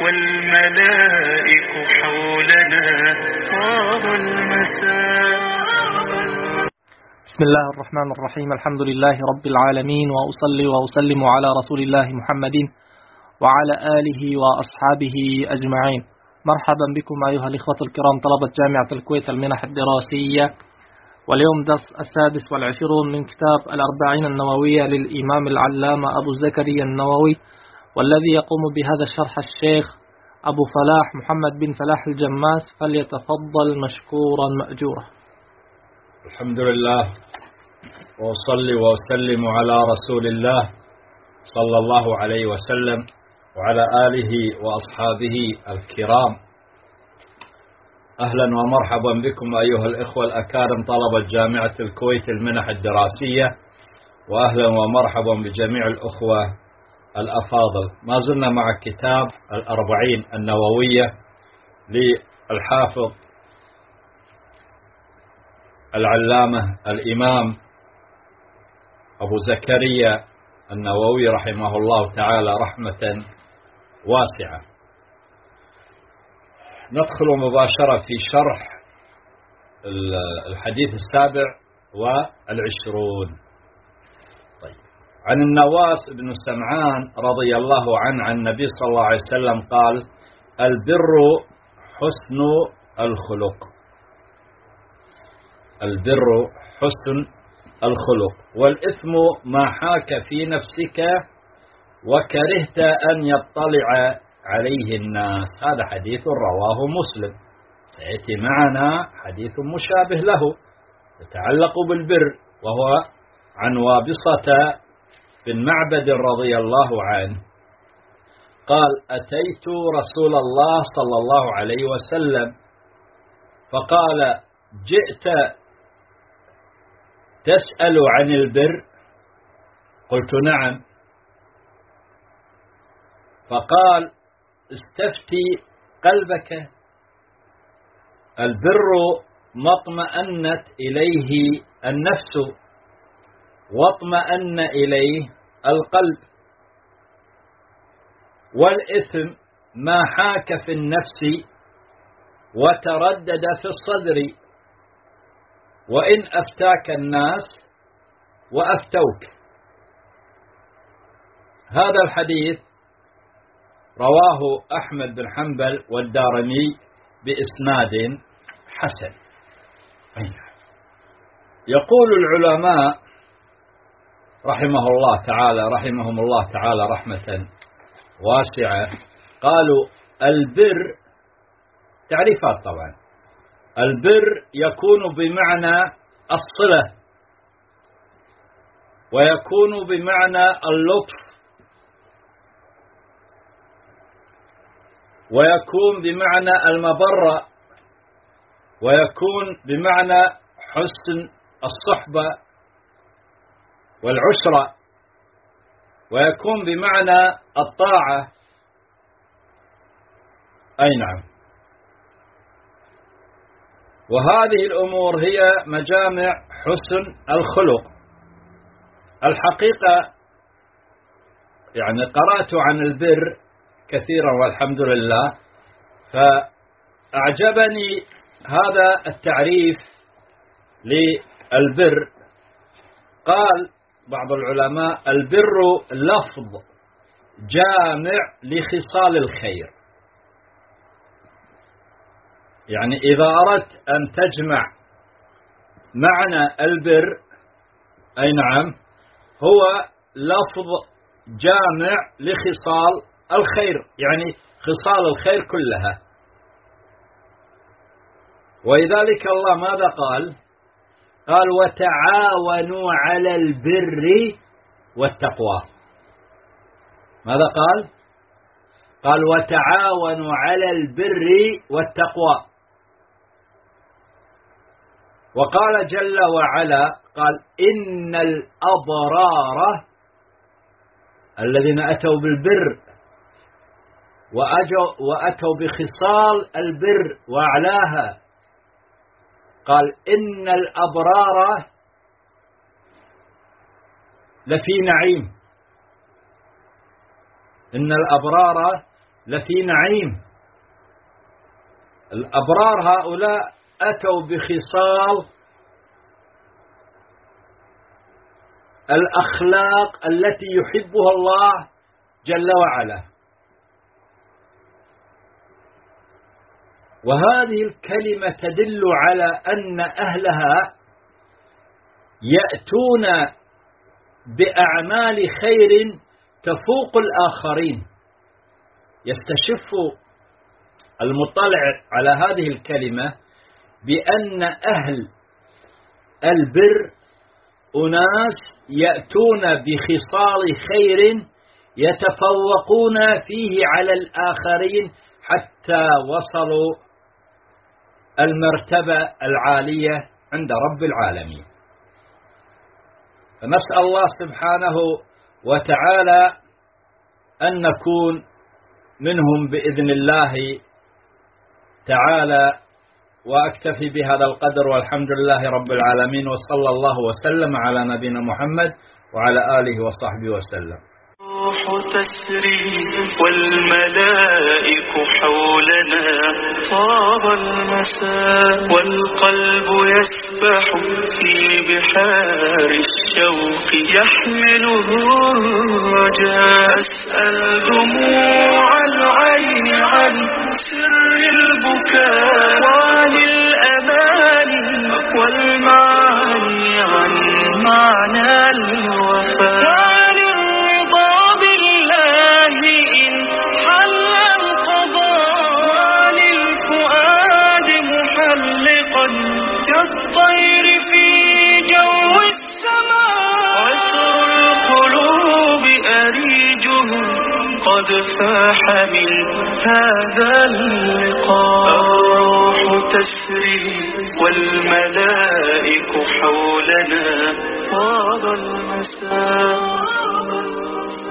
والملائك حولنا طاب المساء. بسم الله الرحمن الرحيم. الحمد لله رب العالمين، وأصلي وأسلم على رسول الله محمد وعلى آله وأصحابه أجمعين. مرحبا بكم أيها الإخوة الكرام طلبة جامعة الكويت المنح الدراسية، واليوم درس 26 من كتاب الأربعين النووية للإمام العلامة أبو زكريا النووي، والذي يقوم بهذا الشرح الشيخ أبو فلاح محمد بن فلاح الجماس، فليتفضل مشكورا مأجورا. الحمد لله، وأصلي وأسلم على رسول الله صلى الله عليه وسلم وعلى آله وأصحابه الكرام. أهلا ومرحبا بكم أيها الإخوة الأكارم طلبة جامعة الكويت المنح الدراسية، وأهلا ومرحبا بجميع الأخوة الأفاضل. ما زلنا مع كتاب الأربعين النووية للحافظ العلامة الإمام أبو زكريا النووي رحمه الله تعالى رحمة واسعة. ندخل مباشرة في شرح الحديث 27. طيب. عن النواس بن سمعان رضي الله عنه عن النبي صلى الله عليه وسلم قال: البر حسن الخلق. البر حسن الخلق، والإثم ما حاك في نفسك وكرهت أن يطلع عليه الناس. هذا حديث رواه مسلم، سيأتي معنا حديث مشابه له يتعلق بالبر، وهو عن وابصة بن معبد رضي الله عنه قال: أتيت رسول الله صلى الله عليه وسلم فقال: جئت تسأل عن البر؟ قلت: نعم. فقال: استفتي قلبك. البر ما اطمأنت إليه النفس واطمأن إليه القلب، والإثم ما حاك في النفس وتردد في الصدر، وإن أفتاك الناس وأفتوك. هذا الحديث رواه أحمد بن حنبل والدارمي بإسناد حسن. يقول العلماء رحمهم الله تعالى رحمة واسعة، قالوا البر تعريفات. طبعا البر يكون بمعنى الصلة، ويكون بمعنى اللطف، ويكون بمعنى المبرة، ويكون بمعنى حسن الصحبة والعشرة، ويكون بمعنى الطاعة. أي نعم. وهذه الأمور هي مجامع حسن الخلق. الحقيقة يعني قرأت عن البر كثيرا والحمد لله، فأعجبني هذا التعريف للبر. قال بعض العلماء: البر لفظ جامع لخصال الخير. يعني إذا أردت أن تجمع معنى البر، أي نعم، هو لفظ جامع لخصال الخير، يعني خصال الخير كلها. ولذلك الله ماذا قال؟ قال: وتعاونوا على البر والتقوى. ماذا قال؟ قال: وتعاونوا على البر والتقوى. وقال جل وعلا: قال: إن الأبرار الذين أتوا بالبر وأتوا بخصال البر وأعلاها، قال: إن الأبرار لفي نعيم. إن الأبرار لفي نعيم. الأبرار هؤلاء أتوا بخصال الأخلاق التي يحبها الله جل وعلا. وهذه الكلمة تدل على أن أهلها يأتون بأعمال خير تفوق الآخرين. يستشف المطلع على هذه الكلمة بأن أهل البر أناس يأتون بخصال خير يتفوقون فيه على الآخرين حتى وصلوا المرتبة العالية عند رب العالمين. فنسأل الله سبحانه وتعالى أن نكون منهم بإذن الله تعالى. وأكتفي بهذا القدر، والحمد لله رب العالمين، وصلى الله وسلم على نبينا محمد وعلى آله وصحبه وسلم. الروح تسري والملائك حولنا، طاب المساء والقلب يسبح في بحار الشوق، يحمله الرجاء. أسأل دموع العين عن سر البكاء، وعن الأماني والمعاني عن معنى الوفاء، كالطير في جو السماء. عسر القلوب أريجه قد فاح من هذا اللقاء. الروح تسري والملائك حولنا، طاب المساء.